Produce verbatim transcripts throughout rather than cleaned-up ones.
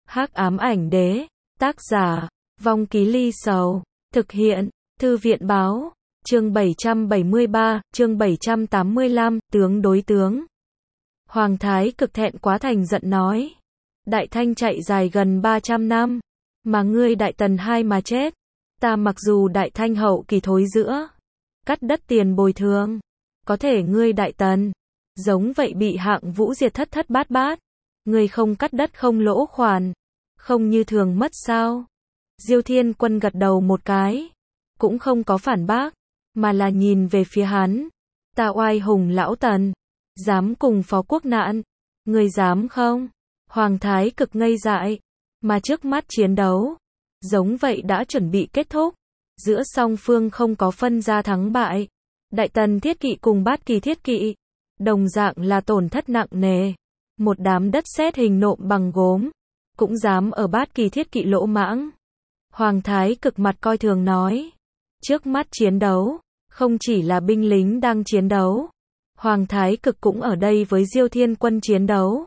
Hắc ám ảnh đế, tác giả, Vong Ký Ly Sầu, thực hiện, Thư viện báo, chương bảy trăm bảy mươi ba, chương bảy trăm tám mươi lăm, tướng đối tướng. Hoàng Thái Cực thẹn quá thành giận nói, Đại Thanh chạy dài gần ba trăm năm, mà ngươi Đại Tần hai mà chết, ta mặc dù Đại Thanh hậu kỳ thối giữa, cắt đất tiền bồi thường, có thể ngươi Đại Tần, giống vậy bị Hạng Vũ diệt thất thất bát bát, ngươi không cắt đất không lỗ khoản, không như thường mất sao? Diêu Thiên Quân gật đầu một cái, cũng không có phản bác, mà là nhìn về phía hắn, ta oai hùng lão Tần, dám cùng phó quốc nạn, ngươi dám không? Hoàng Thái Cực ngây dại, mà trước mắt chiến đấu, giống vậy đã chuẩn bị kết thúc, giữa song phương không có phân ra thắng bại, Đại Tần thiết kỵ cùng Bát Kỳ thiết kỵ, đồng dạng là tổn thất nặng nề, một đám đất sét hình nộm bằng gốm, cũng dám ở Bát Kỳ thiết kỵ lỗ mãng. Hoàng Thái Cực mặt coi thường nói, trước mắt chiến đấu, không chỉ là binh lính đang chiến đấu, Hoàng Thái Cực cũng ở đây với Diêu Thiên Quân chiến đấu.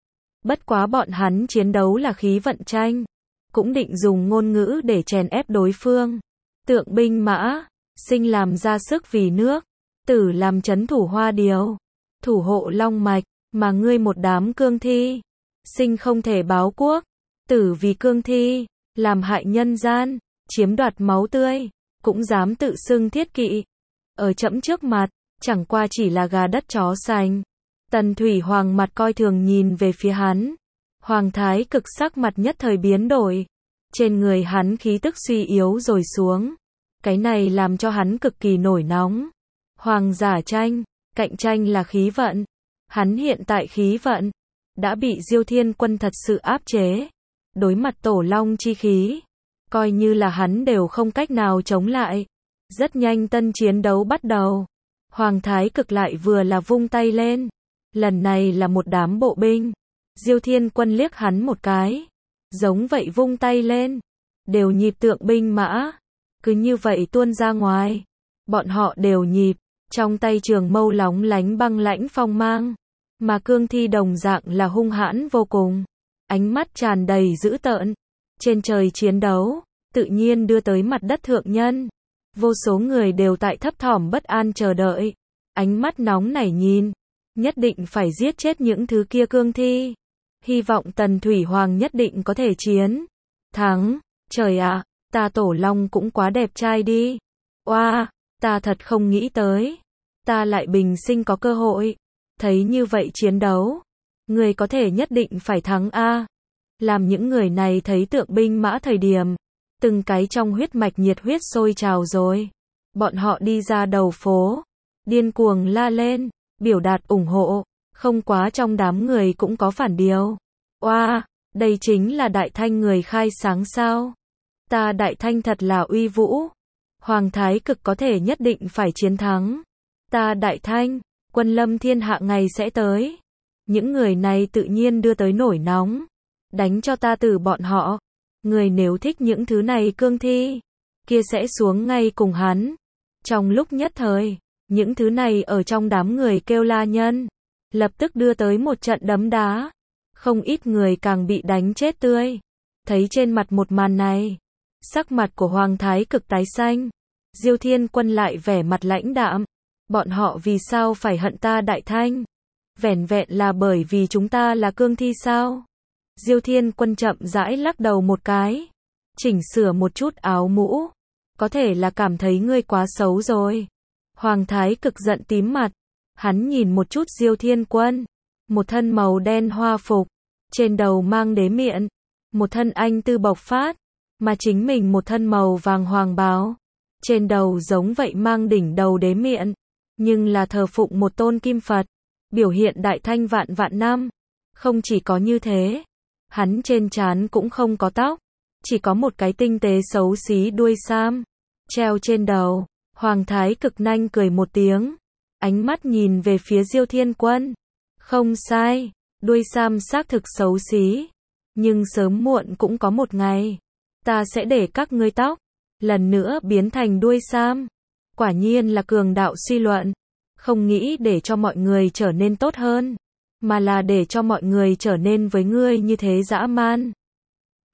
Bất quá bọn hắn chiến đấu là khí vận tranh, cũng định dùng ngôn ngữ để chèn ép đối phương. Tượng binh mã, sinh làm ra sức vì nước, tử làm trấn thủ Hoa Điều, thủ hộ Long Mạch, mà ngươi một đám cương thi, sinh không thể báo quốc, tử vì cương thi, làm hại nhân gian, chiếm đoạt máu tươi, cũng dám tự xưng thiết kỵ. Ở trẫm trước mặt, chẳng qua chỉ là gà đất chó sành. Tần Thủy Hoàng mặt coi thường nhìn về phía hắn. Hoàng Thái Cực sắc mặt nhất thời biến đổi. Trên người hắn khí tức suy yếu rồi xuống. Cái này làm cho hắn cực kỳ nổi nóng. Hoàng giả tranh, cạnh tranh là khí vận. Hắn hiện tại khí vận đã bị Diêu Thiên Quân thật sự áp chế. Đối mặt tổ long chi khí, coi như là hắn đều không cách nào chống lại. Rất nhanh tân chiến đấu bắt đầu. Hoàng Thái Cực lại vừa là vung tay lên. Lần này là một đám bộ binh. Diêu Thiên Quân liếc hắn một cái. Giống vậy vung tay lên. Đều nhịp tượng binh mã. Cứ như vậy tuôn ra ngoài. Bọn họ đều nhịp. Trong tay trường mâu lóng lánh băng lãnh phong mang. Mà cương thi đồng dạng là hung hãn vô cùng. Ánh mắt tràn đầy dữ tợn. Trên trời chiến đấu, tự nhiên đưa tới mặt đất thượng nhân. Vô số người đều tại thấp thỏm bất an chờ đợi. Ánh mắt nóng nảy nhìn. Nhất định phải giết chết những thứ kia cương thi. Hy vọng Tần Thủy Hoàng nhất định có thể chiến. Thắng. Trời ạ, ta tổ long cũng quá đẹp trai đi. Oa, ta thật không nghĩ tới. Ta lại bình sinh có cơ hội. Thấy như vậy chiến đấu. Người có thể nhất định phải thắng a. Làm những người này thấy tượng binh mã thời điểm. Từng cái trong huyết mạch nhiệt huyết sôi trào rồi. Bọn họ đi ra đầu phố. Điên cuồng la lên. Biểu đạt ủng hộ. Không quá trong đám người cũng có phản điều. Oa, đây chính là Đại Thanh người khai sáng sao. Ta Đại Thanh thật là uy vũ. Hoàng Thái Cực có thể nhất định phải chiến thắng. Ta Đại Thanh, quân lâm thiên hạ ngày sẽ tới. Những người này tự nhiên đưa tới nổi nóng. Đánh cho ta từ bọn họ. Người nếu thích những thứ này cương thi, kia sẽ xuống ngay cùng hắn. Trong lúc nhất thời, những thứ này ở trong đám người kêu la nhân. Lập tức đưa tới một trận đấm đá. Không ít người càng bị đánh chết tươi. Thấy trên mặt một màn này, sắc mặt của Hoàng Thái Cực tái xanh. Diêu Thiên Quân lại vẻ mặt lãnh đạm. Bọn họ vì sao phải hận ta Đại Thanh? Vẻn vẹn là bởi vì chúng ta là cương thi sao? Diêu Thiên Quân chậm rãi lắc đầu một cái. Chỉnh sửa một chút áo mũ. Có thể là cảm thấy ngươi quá xấu rồi. Hoàng Thái Cực giận tím mặt. Hắn nhìn một chút Diêu Thiên Quân. Một thân màu đen hoa phục. Trên đầu mang đế miện. Một thân anh tư bộc phát. Mà chính mình một thân màu vàng hoàng bào. Trên đầu giống vậy mang đỉnh đầu đế miện. Nhưng là thờ phụng một tôn kim Phật. Biểu hiện Đại Thanh vạn vạn năm. Không chỉ có như thế. Hắn trên trán cũng không có tóc. Chỉ có một cái tinh tế xấu xí đuôi sam. Treo trên đầu. Hoàng Thái Cực nanh cười một tiếng. Ánh mắt nhìn về phía Diêu Thiên Quân. Không sai. Đuôi sam xác thực xấu xí. Nhưng sớm muộn cũng có một ngày. Ta sẽ để các ngươi tóc. Lần nữa biến thành đuôi sam. Quả nhiên là cường đạo suy luận. Không nghĩ để cho mọi người trở nên tốt hơn. Mà là để cho mọi người trở nên với ngươi như thế dã man.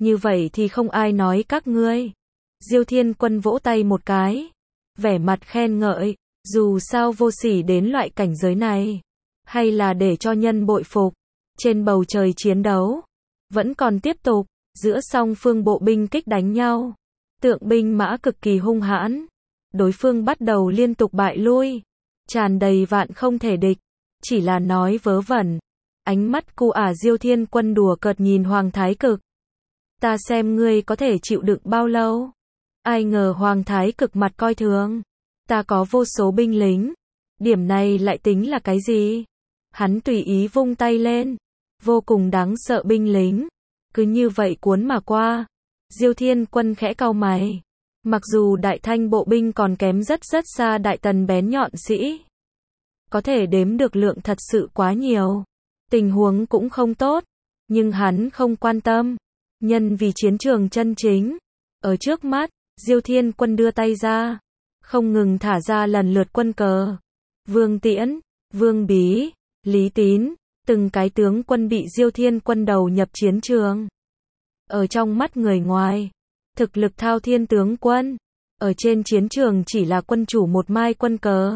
Như vậy thì không ai nói các ngươi. Diêu Thiên Quân vỗ tay một cái, vẻ mặt khen ngợi, dù sao vô sỉ đến loại cảnh giới này, hay là để cho nhân bội phục. Trên bầu trời chiến đấu vẫn còn tiếp tục, giữa song phương bộ binh kích đánh nhau. Tượng binh mã cực kỳ hung hãn, đối phương bắt đầu liên tục bại lui, tràn đầy vạn không thể địch, chỉ là nói vớ vẩn. Ánh mắt cu ả Diêu Thiên Quân đùa cợt nhìn Hoàng Thái Cực. Ta xem ngươi có thể chịu đựng bao lâu. Ai ngờ Hoàng Thái Cực mặt coi thường. Ta có vô số binh lính, điểm này lại tính là cái gì? Hắn tùy ý vung tay lên, vô cùng đáng sợ binh lính, cứ như vậy cuốn mà qua. Diêu Thiên Quân khẽ cau mày, mặc dù Đại Thanh bộ binh còn kém rất rất xa Đại Tần bén nhọn sĩ, có thể đếm được lượng thật sự quá nhiều, tình huống cũng không tốt, nhưng hắn không quan tâm, nhân vì chiến trường chân chính ở trước mắt. Diêu Thiên Quân đưa tay ra, không ngừng thả ra lần lượt quân cờ. Vương Tiễn, Vương Bí, Lý Tín, từng cái tướng quân bị Diêu Thiên Quân đầu nhập chiến trường. Ở trong mắt người ngoài, thực lực thao thiên tướng quân, ở trên chiến trường chỉ là quân chủ một mai quân cờ.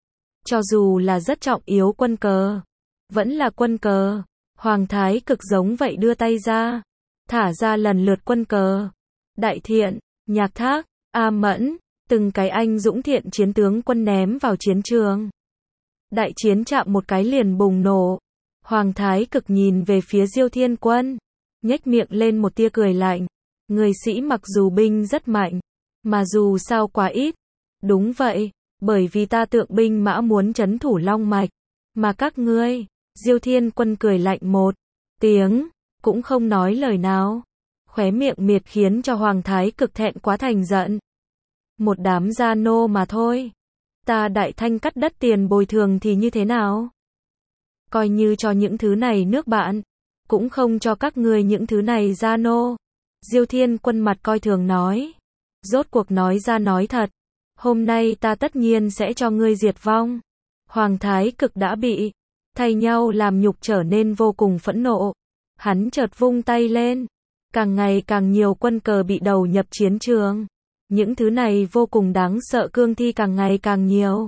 Cho dù là rất trọng yếu quân cờ, vẫn là quân cờ. Hoàng Thái Cực giống vậy đưa tay ra, thả ra lần lượt quân cờ. Đại Thiện, Nhạc Thác, A Mẫn, từng cái anh dũng thiện chiến tướng quân ném vào chiến trường. Đại chiến chạm một cái liền bùng nổ. Hoàng Thái Cực nhìn về phía Diêu Thiên Quân, nhếch miệng lên một tia cười lạnh. Người sĩ mặc dù binh rất mạnh, mà dù sao quá ít. Đúng vậy, bởi vì ta tượng binh mã muốn trấn thủ Long Mạch, mà các ngươi. Diêu Thiên Quân cười lạnh một tiếng, cũng không nói lời nào. Khóe miệng miệt khiến cho Hoàng Thái Cực thẹn quá thành giận. Một đám gia nô mà thôi. Ta Đại Thanh cắt đất tiền bồi thường thì như thế nào? Coi như cho những thứ này nước bạn, cũng không cho các ngươi những thứ này gia nô. Diêu Thiên Quân mặt coi thường nói. Rốt cuộc nói ra nói thật. Hôm nay ta tất nhiên sẽ cho ngươi diệt vong. Hoàng Thái Cực đã bị thay nhau làm nhục trở nên vô cùng phẫn nộ. Hắn chợt vung tay lên. Càng ngày càng nhiều quân cờ bị đầu nhập chiến trường. Những thứ này vô cùng đáng sợ, cương thi càng ngày càng nhiều.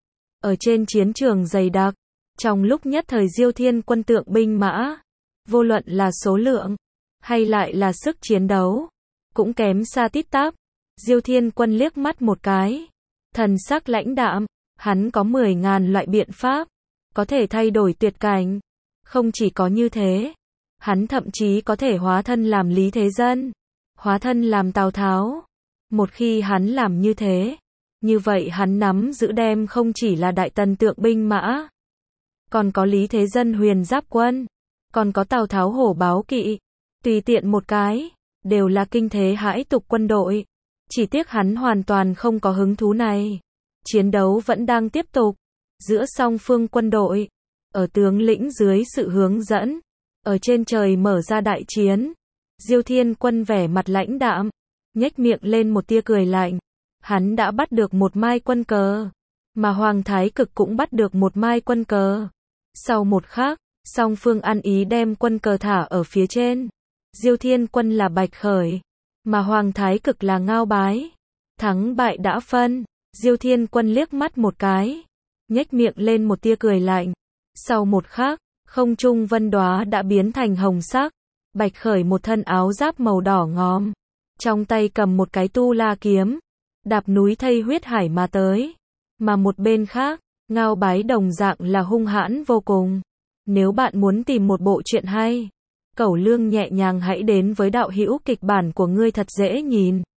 Ở trên chiến trường dày đặc, trong lúc nhất thời Diêu Thiên Quân tượng binh mã, vô luận là số lượng, hay lại là sức chiến đấu, cũng kém xa tít tắp. Diêu Thiên Quân liếc mắt một cái, thần sắc lãnh đạm, hắn có mười ngàn loại biện pháp, có thể thay đổi tuyệt cảnh. Không chỉ có như thế, hắn thậm chí có thể hóa thân làm Lý Thế Dân, hóa thân làm Tào Tháo. Một khi hắn làm như thế, như vậy hắn nắm giữ đem không chỉ là Đại Tần tượng binh mã, còn có Lý Thế Dân huyền giáp quân, còn có Tào Tháo hổ báo kỵ, tùy tiện một cái, đều là kinh thế hãi tục quân đội. Chỉ tiếc hắn hoàn toàn không có hứng thú này. Chiến đấu vẫn đang tiếp tục, giữa song phương quân đội, ở tướng lĩnh dưới sự hướng dẫn, ở trên trời mở ra đại chiến. Diêu Thiên Quân vẻ mặt lãnh đạm, nhếch miệng lên một tia cười lạnh. Hắn đã bắt được một mai quân cờ, mà Hoàng Thái Cực cũng bắt được một mai quân cờ. Sau một khắc, song phương ăn ý đem quân cờ thả ở phía trên. Diêu Thiên Quân là Bạch Khởi, mà Hoàng Thái Cực là Ngao Bái. Thắng bại đã phân. Diêu Thiên Quân liếc mắt một cái, nhếch miệng lên một tia cười lạnh. Sau một khắc, không trung vân đóa đã biến thành hồng sắc. Bạch Khởi một thân áo giáp màu đỏ ngòm, trong tay cầm một cái tu la kiếm, đạp núi thây huyết hải mà tới. Mà một bên khác, Ngao Bái đồng dạng là hung hãn vô cùng. Nếu bạn muốn tìm một bộ truyện hay, cẩu lương nhẹ nhàng hãy đến với đạo hữu kịch bản của ngươi thật dễ nhìn.